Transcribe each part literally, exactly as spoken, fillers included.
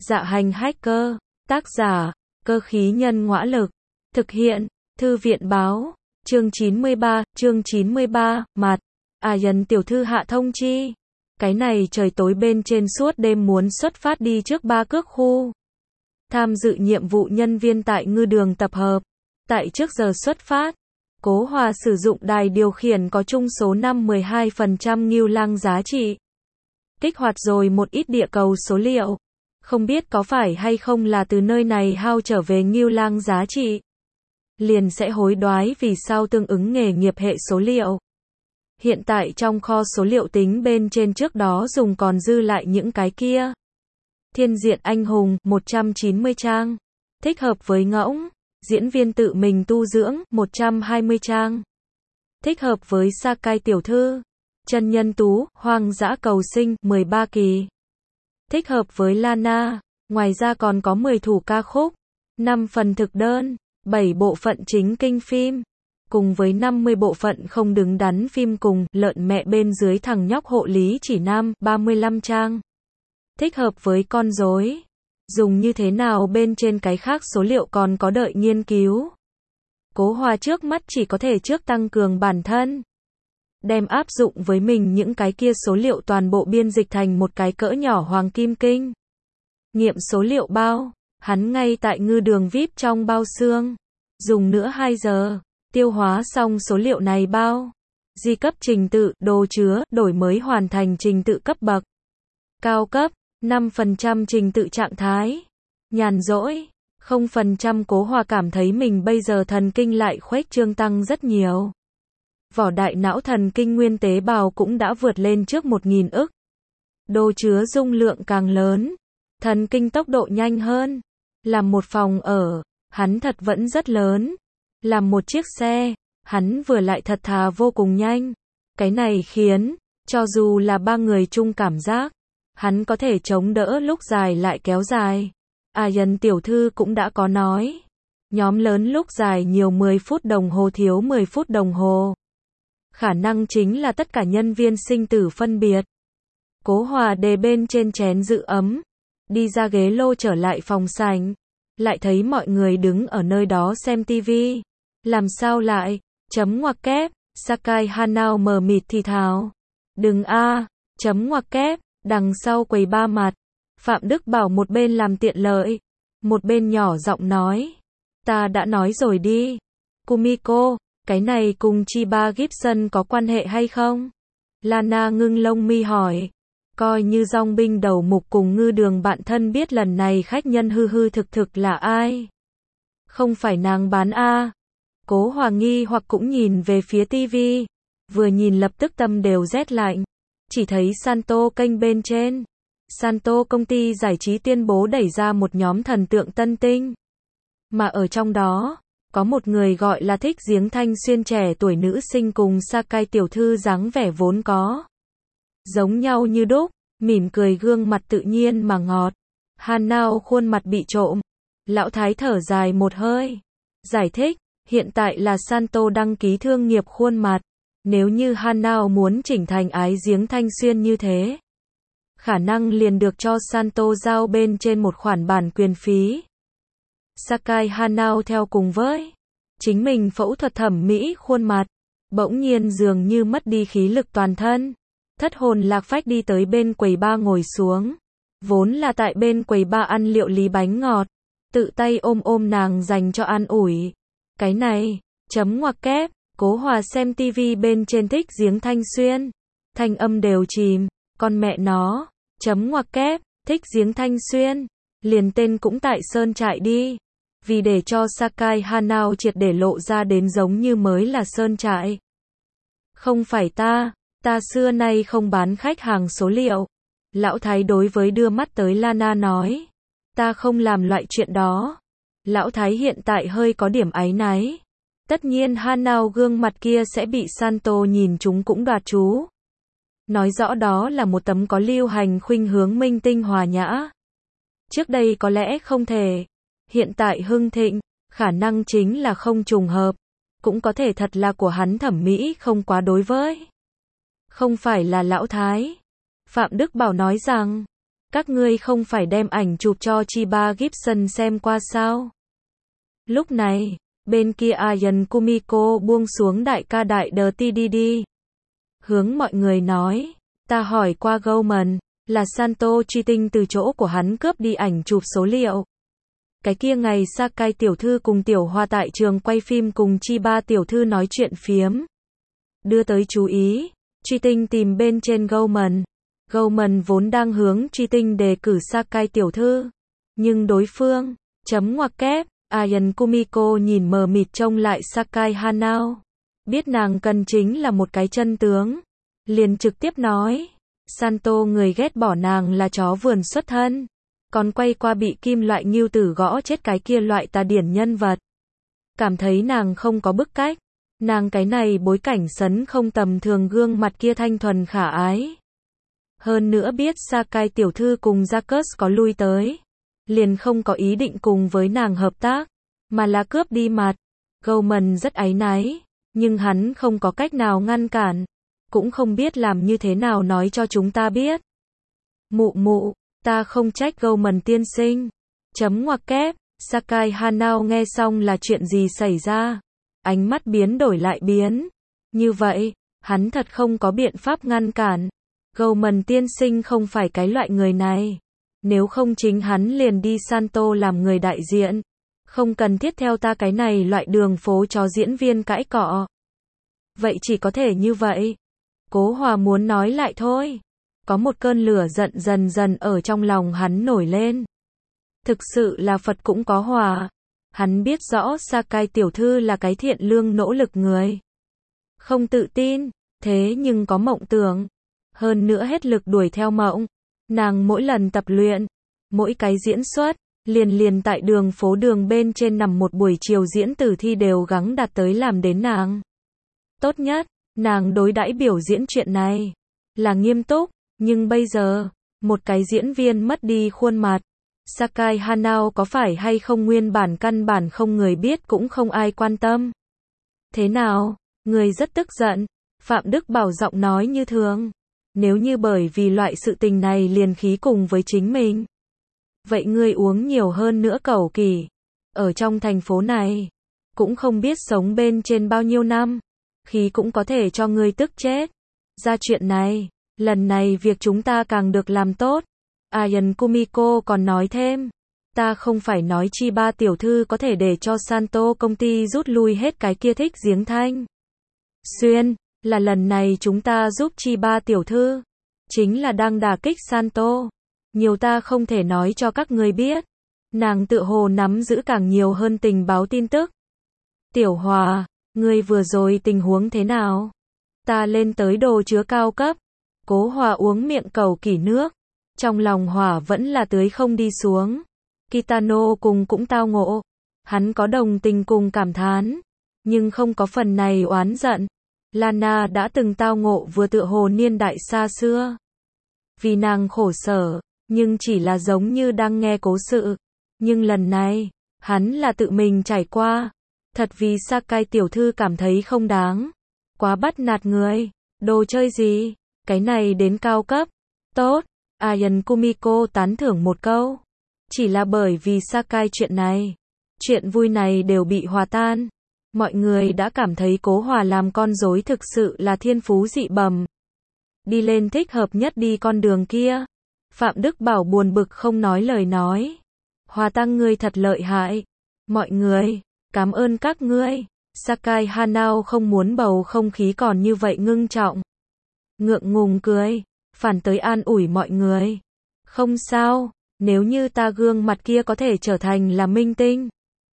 Dạ hành hacker, tác giả, cơ khí nhân ngõa lực, thực hiện, thư viện báo, chương chín mươi ba, chương chín mươi ba, mặt, à dần tiểu thư hạ thông chi. Cái này trời tối bên trên suốt đêm muốn xuất phát đi trước ba cước khu. Tham dự nhiệm vụ nhân viên tại ngư đường tập hợp. Tại trước giờ xuất phát, Cố Hòa sử dụng đài điều khiển có chung số năm mười hai phần trăm Ngưu Lăng giá trị. Kích hoạt rồi một ít địa cầu số liệu. Không biết có phải hay không là từ nơi này hao trở về Ngưu Lăng giá trị. Liền sẽ hối đoái vì sao tương ứng nghề nghiệp hệ số liệu. Hiện tại trong kho số liệu tính bên trên trước đó dùng còn dư lại những cái kia. Thiên diện anh hùng, một trăm chín mươi trang. Thích hợp với ngỗng. Diễn viên tự mình tu dưỡng, một trăm hai mươi trang. Thích hợp với Sakai tiểu thư. Chân nhân tú, hoang dã cầu sinh, mười ba kỳ. Thích hợp với Lana. Ngoài ra còn có mười thủ ca khúc, năm phần thực đơn, bảy bộ phận chính kinh phim, cùng với năm mươi bộ phận không đứng đắn phim cùng lợn mẹ bên dưới thằng nhóc hộ lý chỉ nam, ba mươi lăm trang. Thích hợp với con rối. Dùng như thế nào bên trên cái khác số liệu còn có đợi nghiên cứu. Cố Hòa trước mắt chỉ có thể trước tăng cường bản thân. Đem áp dụng với mình những cái kia số liệu toàn bộ biên dịch thành một cái cỡ nhỏ hoàng kim kinh. Nghiệm số liệu bao, hắn ngay tại ngư đường vi ai pi trong bao xương. Dùng nữa hai giờ, tiêu hóa xong số liệu này bao. Di cấp trình tự, đồ chứa, đổi mới hoàn thành trình tự cấp bậc. Cao cấp, năm phần trăm trình tự trạng thái. Nhàn rỗi, không phần trăm Cố Hòa cảm thấy mình bây giờ thần kinh lại khuếch trương tăng rất nhiều. Vỏ đại não thần kinh nguyên tế bào cũng đã vượt lên trước một nghìn ức. Đồ chứa dung lượng càng lớn. Thần kinh tốc độ nhanh hơn. Làm một phòng ở, hắn thật vẫn rất lớn. Làm một chiếc xe, hắn vừa lại thật thà vô cùng nhanh. Cái này khiến, cho dù là ba người chung cảm giác, hắn có thể chống đỡ lúc dài lại kéo dài. À dần tiểu thư cũng đã có nói. Nhóm lớn lúc dài nhiều mười phút đồng hồ thiếu mười phút đồng hồ. Khả năng chính là tất cả nhân viên sinh tử phân biệt. Cố Hòa đề bên trên chén giữ ấm. Đi ra ghế lô trở lại phòng sảnh. Lại thấy mọi người đứng ở nơi đó xem tivi. Làm sao lại? Chấm ngoặc kép. Sakai Hanao mờ mịt thì thào. Đừng a. Chấm ngoặc kép. Đằng sau quầy ba mặt. Phạm Đức bảo một bên làm tiện lợi. Một bên nhỏ giọng nói. Ta đã nói rồi đi. Kumiko, cái này cùng Chiba Gibson có quan hệ hay không? Lana ngưng lông mi hỏi. Coi như dòng binh đầu mục cùng ngư đường bạn thân biết lần này khách nhân hư hư thực thực là ai. Không phải nàng bán a. Cố Hòa nghi hoặc cũng nhìn về phía tivi. Vừa nhìn lập tức tâm đều rét lạnh. Chỉ thấy Santo kênh bên trên. Santo công ty giải trí tuyên bố đẩy ra một nhóm thần tượng tân tinh. Mà ở trong đó, có một người gọi là Thích Giếng Thanh Xuyên trẻ tuổi nữ sinh cùng Sakai tiểu thư dáng vẻ vốn có. Giống nhau như đúc, mỉm cười gương mặt tự nhiên mà ngọt. Hanao khuôn mặt bị trộm. Lão Thái thở dài một hơi. Giải thích, hiện tại là Santo đăng ký thương nghiệp khuôn mặt. Nếu như Hanao muốn chỉnh thành Ái Giếng Thanh Xuyên như thế, khả năng liền được cho Santo giao bên trên một khoản bản quyền phí. Sakai Hanao theo cùng với chính mình phẫu thuật thẩm mỹ khuôn mặt, bỗng nhiên dường như mất đi khí lực toàn thân, thất hồn lạc phách đi tới bên quầy ba ngồi xuống. Vốn là tại bên quầy ba ăn liệu lý bánh ngọt, tự tay ôm ôm nàng dành cho an ủi. Cái này, chấm ngoặc kép. Cố Hòa xem tivi bên trên Thích Giếng Thanh Xuyên. Thanh âm đều chìm. Con mẹ nó. Chấm ngoặc kép. Thích Giếng Thanh Xuyên. Liền tên cũng tại sơn trại đi. Vì để cho Sakai Hanao triệt để lộ ra đến giống như mới là sơn trại. Không phải ta. Ta xưa nay không bán khách hàng số liệu. Lão Thái đối với đưa mắt tới Lana nói. Ta không làm loại chuyện đó. Lão Thái hiện tại hơi có điểm áy náy. Tất nhiên Hanao gương mặt kia sẽ bị Santo nhìn chúng cũng đoạt chú. Nói rõ đó là một tấm có lưu hành khuynh hướng minh tinh hòa nhã. Trước đây có lẽ không thể. Hiện tại hưng thịnh, khả năng chính là không trùng hợp. Cũng có thể thật là của hắn thẩm mỹ không quá đối với. Không phải là Lão Thái. Phạm Đức Bảo nói rằng, Các ngươi không phải đem ảnh chụp cho Chiba Gibson xem qua sao? Lúc này, bên kia Ayan Kumiko buông xuống đại ca đại đờ tê đê đê. Hướng mọi người nói, ta hỏi qua Goldman, là Santo cheating từ chỗ của hắn cướp đi ảnh chụp số liệu. Cái kia ngày Sakai tiểu thư cùng Tiểu Hoa tại trường quay phim cùng Chiba tiểu thư nói chuyện phiếm. Đưa tới chú ý, cheating tìm bên trên Goldman. Goldman vốn đang hướng cheating đề cử Sakai tiểu thư. Nhưng đối phương, chấm ngoặc kép, Ayan Kumiko nhìn mờ mịt trông lại Sakai Hanao. Biết nàng cần chính là một cái chân tướng. Liền trực tiếp nói, Santo người ghét bỏ nàng là chó vườn xuất thân. Còn quay qua bị kim loại ngưu tử gõ chết cái kia loại tà điển nhân vật. Cảm thấy nàng không có bức cách. Nàng cái này bối cảnh sấn không tầm thường gương mặt kia thanh thuần khả ái. Hơn nữa biết Sakai tiểu thư cùng Jacques có lui tới. Liền không có ý định cùng với nàng hợp tác. Mà là cướp đi mặt. Goldman rất áy náy. Nhưng hắn không có cách nào ngăn cản. Cũng không biết làm như thế nào nói cho chúng ta biết. Mụ mụ, ta không trách Goldman tiên sinh. Chấm ngoặc kép, Sakai Hanao nghe xong là chuyện gì xảy ra. Ánh mắt biến đổi lại biến. Như vậy, hắn thật không có biện pháp ngăn cản. Goldman tiên sinh không phải cái loại người này. Nếu không chính hắn liền đi Santo làm người đại diện. Không cần thiết theo ta cái này loại đường phố cho diễn viên cãi cọ. Vậy chỉ có thể như vậy. Cố Hòa muốn nói lại thôi. Có một cơn lửa giận dần dần ở trong lòng hắn nổi lên. Thực sự là Phật cũng có hòa. Hắn biết rõ Sakai tiểu thư là cái thiện lương nỗ lực người. Không tự tin, thế nhưng có mộng tưởng. Hơn nữa hết lực đuổi theo mộng. Nàng mỗi lần tập luyện, mỗi cái diễn xuất, liền liền tại đường phố đường bên trên nằm một buổi chiều diễn tử thi đều gắng đạt tới làm đến nàng. Tốt nhất, nàng đối đãi biểu diễn chuyện này là nghiêm túc, nhưng bây giờ, một cái diễn viên mất đi khuôn mặt. Sakai Hanao có phải hay không nguyên bản căn bản không người biết cũng không ai quan tâm. Thế nào? Người rất tức giận. Phạm Đức Bảo giọng nói như thường. Nếu như bởi vì loại sự tình này liền khí cùng với chính mình. Vậy ngươi uống nhiều hơn nữa cẩu kỳ. Ở trong thành phố này, cũng không biết sống bên trên bao nhiêu năm. Khí cũng có thể cho ngươi tức chết. Ra chuyện này, lần này việc chúng ta càng được làm tốt. Ayan Kumiko còn nói thêm. Ta không phải nói Chiba tiểu thư có thể để cho Santo công ty rút lui hết cái kia thích giếng thanh. Xuyên, là lần này chúng ta giúp Chiba tiểu thư. Chính là đang đả kích Santo. Nhiều ta không thể nói cho các người biết. Nàng tự hồ nắm giữ càng nhiều hơn tình báo tin tức. Tiểu Hòa, ngươi vừa rồi tình huống thế nào? Ta lên tới đồ chứa cao cấp. Cố Hòa uống miệng cầu kỷ nước. Trong lòng hỏa vẫn là tưới không đi xuống. Kitano cùng cũng tao ngộ. Hắn có đồng tình cùng cảm thán. Nhưng không có phần này oán giận. Lana đã từng tao ngộ vừa tựa hồ niên đại xa xưa. Vì nàng khổ sở. Nhưng chỉ là giống như đang nghe cố sự. Nhưng lần này, hắn là tự mình trải qua. Thật vì Sakai tiểu thư cảm thấy không đáng. Quá bắt nạt người. Đồ chơi gì? Cái này đến cao cấp. Tốt. Ayan Kumiko tán thưởng một câu. Chỉ là bởi vì Sakai chuyện này. Chuyện vui này đều bị hòa tan. Mọi người đã cảm thấy Cố Hòa làm con rối thực sự là thiên phú dị bẩm. Đi lên thích hợp nhất đi con đường kia. Phạm Đức Bảo buồn bực không nói lời nói. Hòa tăng ngươi thật lợi hại. Mọi người, cảm ơn các ngươi. Sakai Hanao không muốn bầu không khí còn như vậy ngưng trọng. Ngượng ngùng cười. Phản tới an ủi mọi người. Không sao, nếu như ta gương mặt kia có thể trở thành là minh tinh.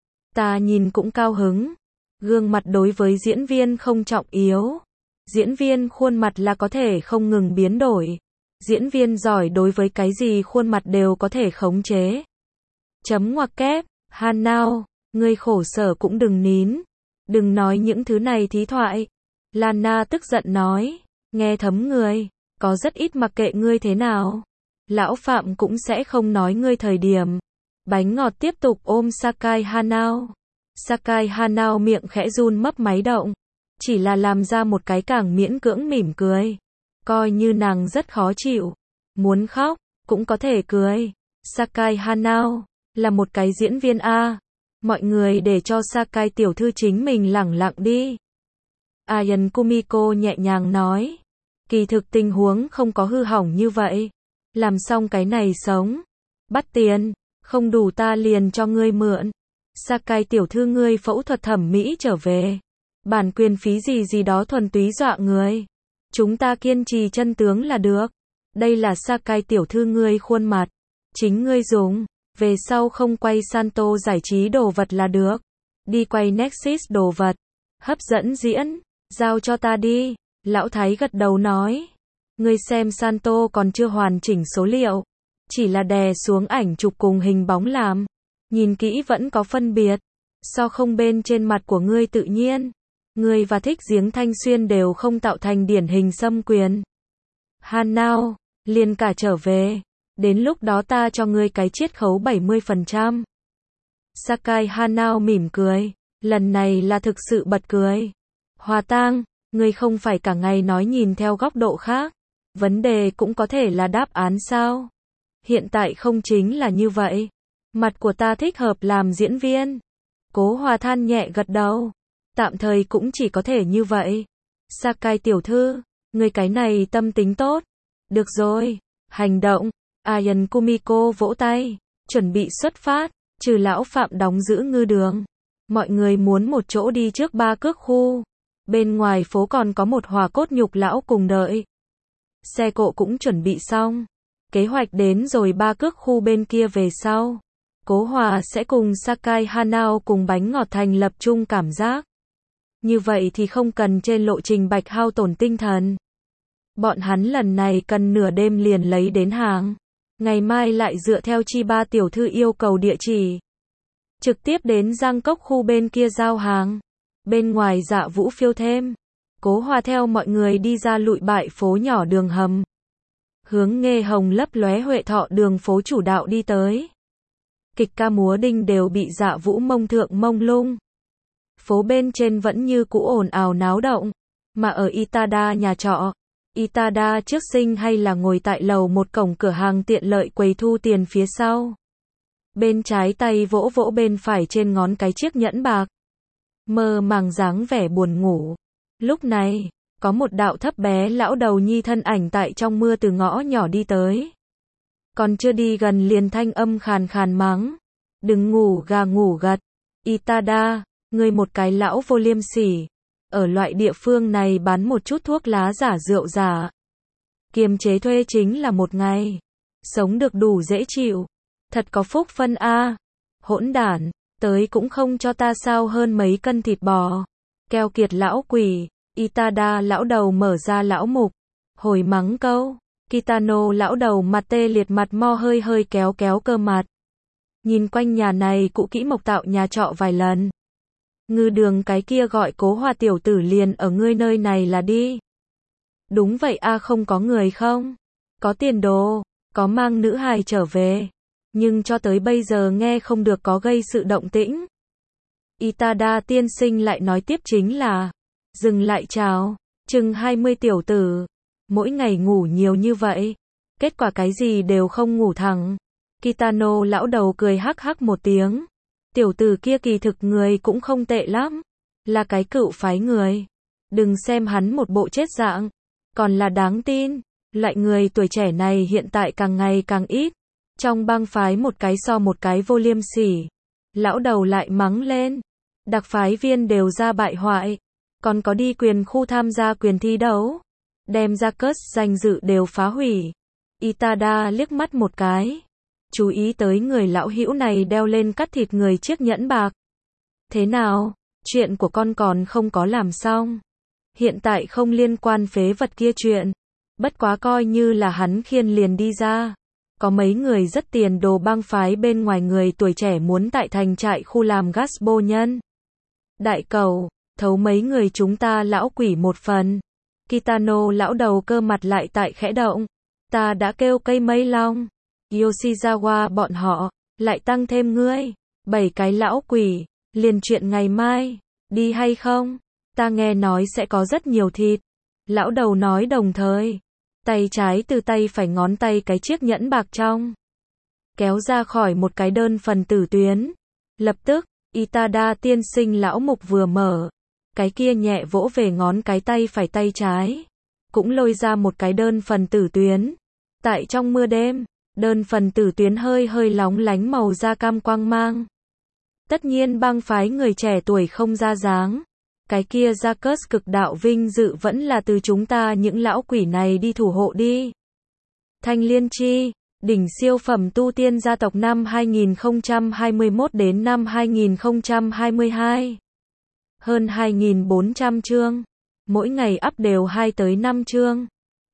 Ta nhìn cũng cao hứng. Gương mặt đối với diễn viên không trọng yếu. Diễn viên khuôn mặt là có thể không ngừng biến đổi. Diễn viên giỏi đối với cái gì khuôn mặt đều có thể khống chế. Chấm ngoặc kép, Hanao, ngươi khổ sở cũng đừng nín. Đừng nói những thứ này thí thoại. Lana tức giận nói, nghe thấm người. Có rất ít mặc kệ ngươi thế nào. Lão Phạm cũng sẽ không nói ngươi thời điểm. Bánh ngọt tiếp tục ôm Sakai Hanao. Sakai Hanao miệng khẽ run mấp máy động. Chỉ là làm ra một cái càng miễn cưỡng mỉm cười. Coi như nàng rất khó chịu. Muốn khóc. cũng có thể cười. Sakai Hanao, là một cái diễn viên a. Mọi người để cho Sakai tiểu thư chính mình lẳng lặng đi. Ayan Kumiko nhẹ nhàng nói. Kỳ thực tình huống không có hư hỏng như vậy. Làm xong cái này sống. Bắt tiền, không đủ ta liền cho ngươi mượn. Sakai tiểu thư ngươi phẫu thuật thẩm mỹ trở về. Bản quyền phí gì gì đó thuần túy dọa người. Chúng ta kiên trì chân tướng là được. Đây là Sakai tiểu thư ngươi khuôn mặt. Chính ngươi dùng. Về sau không quay Santo giải trí đồ vật là được. Đi quay Nexus đồ vật. Hấp dẫn diễn. Giao cho ta đi. Lão Thái gật đầu nói. Ngươi xem Santo còn chưa hoàn chỉnh số liệu. Chỉ là đè xuống ảnh chụp cùng hình bóng làm. Nhìn kỹ vẫn có phân biệt. So không bên trên mặt của ngươi tự nhiên. Ngươi và Thích Giếng Thanh Xuyên đều không tạo thành điển hình xâm quyền. Hanao, liền cả trở về. Đến lúc đó ta cho ngươi cái chiết khấu bảy mươi phần trăm. Sakai Hanao mỉm cười. Lần này là thực sự bật cười. Hòa Tang, ngươi không phải cả ngày nói nhìn theo góc độ khác. Vấn đề cũng có thể là đáp án sao? Hiện tại không chính là như vậy. Mặt của ta thích hợp làm diễn viên. Cố Hòa than nhẹ gật đầu. Tạm thời cũng chỉ có thể như vậy. Sakai tiểu thư, người cái này tâm tính tốt. Được rồi, hành động. Ayan Kumiko vỗ tay, chuẩn bị xuất phát, trừ lão Phạm đóng giữ ngư đường. Mọi người muốn một chỗ đi trước Ba Cước khu. Bên ngoài phố còn có một hỏa cốt nhục lão cùng đợi. Xe cộ cũng chuẩn bị xong. Kế hoạch đến rồi Ba Cước khu bên kia về sau. Cố Hòa sẽ cùng Sakai Hanao cùng bánh ngọt thành lập chung cảm giác. Như vậy thì không cần trên lộ trình bạch hao tổn tinh thần. Bọn hắn lần này cần nửa đêm liền lấy đến hàng. Ngày mai lại dựa theo Chi Ba tiểu thư yêu cầu địa chỉ. Trực tiếp đến Giang Cốc khu bên kia giao hàng. Bên ngoài Dạ Vũ phiêu thêm. Cố Hòa theo mọi người đi ra lụi bại phố nhỏ đường hầm. Hướng Nghê Hồng lấp lóe Huệ Thọ đường phố chủ đạo đi tới. Kịch ca múa đinh đều bị Dạ Vũ mông thượng mông lung. Phố bên trên vẫn như cũ ồn ào náo động. Mà ở Itada nhà trọ, Itada trước sinh hay là ngồi tại lầu một cổng cửa hàng tiện lợi quầy thu tiền phía sau. Bên trái tay vỗ vỗ bên phải trên ngón cái chiếc nhẫn bạc. Mơ màng dáng vẻ buồn ngủ. Lúc này, có một đạo thấp bé lão đầu nhi thân ảnh tại trong mưa từ ngõ nhỏ đi tới. Còn chưa đi gần liền thanh âm khàn khàn mắng. Đừng ngủ gà ngủ gật. Itada, ngươi một cái lão vô liêm sỉ. Ở loại địa phương này bán một chút thuốc lá giả rượu giả. Kiềm chế thuê chính là một ngày. Sống được đủ dễ chịu. Thật có phúc phân a. Hỗn đản, tới cũng không cho ta sao hơn mấy cân thịt bò. Keo kiệt lão quỷ. Itada lão đầu mở ra lão mục. Hồi mắng câu. Kitano lão đầu mặt tê liệt mặt mo hơi hơi kéo kéo cơ mặt. Nhìn quanh nhà này cũ kỹ mộc tạo nhà trọ vài lần. Ngư đường cái kia gọi Cố Hòa tiểu tử liền ở ngươi nơi này là đi. Đúng vậy a, không có người không? Có tiền đồ, có mang nữ hài trở về. Nhưng cho tới bây giờ nghe không được có gây sự động tĩnh. Itada tiên sinh lại nói tiếp chính là. Dừng lại chào, chừng hai mươi tiểu tử. Mỗi ngày ngủ nhiều như vậy. Kết quả cái gì đều không ngủ thẳng. Kitano lão đầu cười hắc hắc một tiếng. Tiểu tử kia kỳ thực người cũng không tệ lắm. Là cái cựu phái người. Đừng xem hắn một bộ chết dạng. Còn là đáng tin. Loại người tuổi trẻ này hiện tại càng ngày càng ít. Trong bang phái một cái so một cái vô liêm sỉ. Lão đầu lại mắng lên. Đặc phái viên đều ra bại hoại. Còn có đi quyền khu tham gia quyền thi đấu. Đem ra cớt danh dự đều phá hủy. Itada liếc mắt một cái. Chú ý tới người lão hữu này đeo lên cắt thịt người chiếc nhẫn bạc. Thế nào? Chuyện của con còn không có làm xong. Hiện tại không liên quan phế vật kia chuyện. Bất quá coi như là hắn khiên liền đi ra. Có mấy người rất tiền đồ bang phái bên ngoài người tuổi trẻ muốn tại thành trại khu làm gasbo nhân. Đại cầu, thấu mấy người chúng ta lão quỷ một phần. Kitano lão đầu cơ mặt lại tại khẽ động. Ta đã kêu cây mây long. Yoshizawa bọn họ, lại tăng thêm ngươi. Bảy cái lão quỷ, liền chuyện ngày mai. Đi hay không? Ta nghe nói sẽ có rất nhiều thịt. Lão đầu nói đồng thời. Tay trái từ tay phải ngón tay cái chiếc nhẫn bạc trong. Kéo ra khỏi một cái đơn phần tử tuyến. Lập tức, Itada tiên sinh lão mục vừa mở. Cái kia nhẹ vỗ về ngón cái tay phải tay trái. Cũng lôi ra một cái đơn phần tử tuyến. Tại trong mưa đêm, đơn phần tử tuyến hơi hơi lóng lánh màu da cam quang mang. Tất nhiên bang phái người trẻ tuổi không ra dáng. Cái kia Jacques cực đạo vinh dự vẫn là từ chúng ta những lão quỷ này đi thủ hộ đi. Thanh Liên Chi, đỉnh siêu phẩm tu tiên gia tộc năm hai nghìn không trăm hai mươi mốt đến năm hai nghìn không trăm hai mươi hai. Hơn hai nghìn bốn trăm chương. Mỗi ngày up đều hai tới năm chương.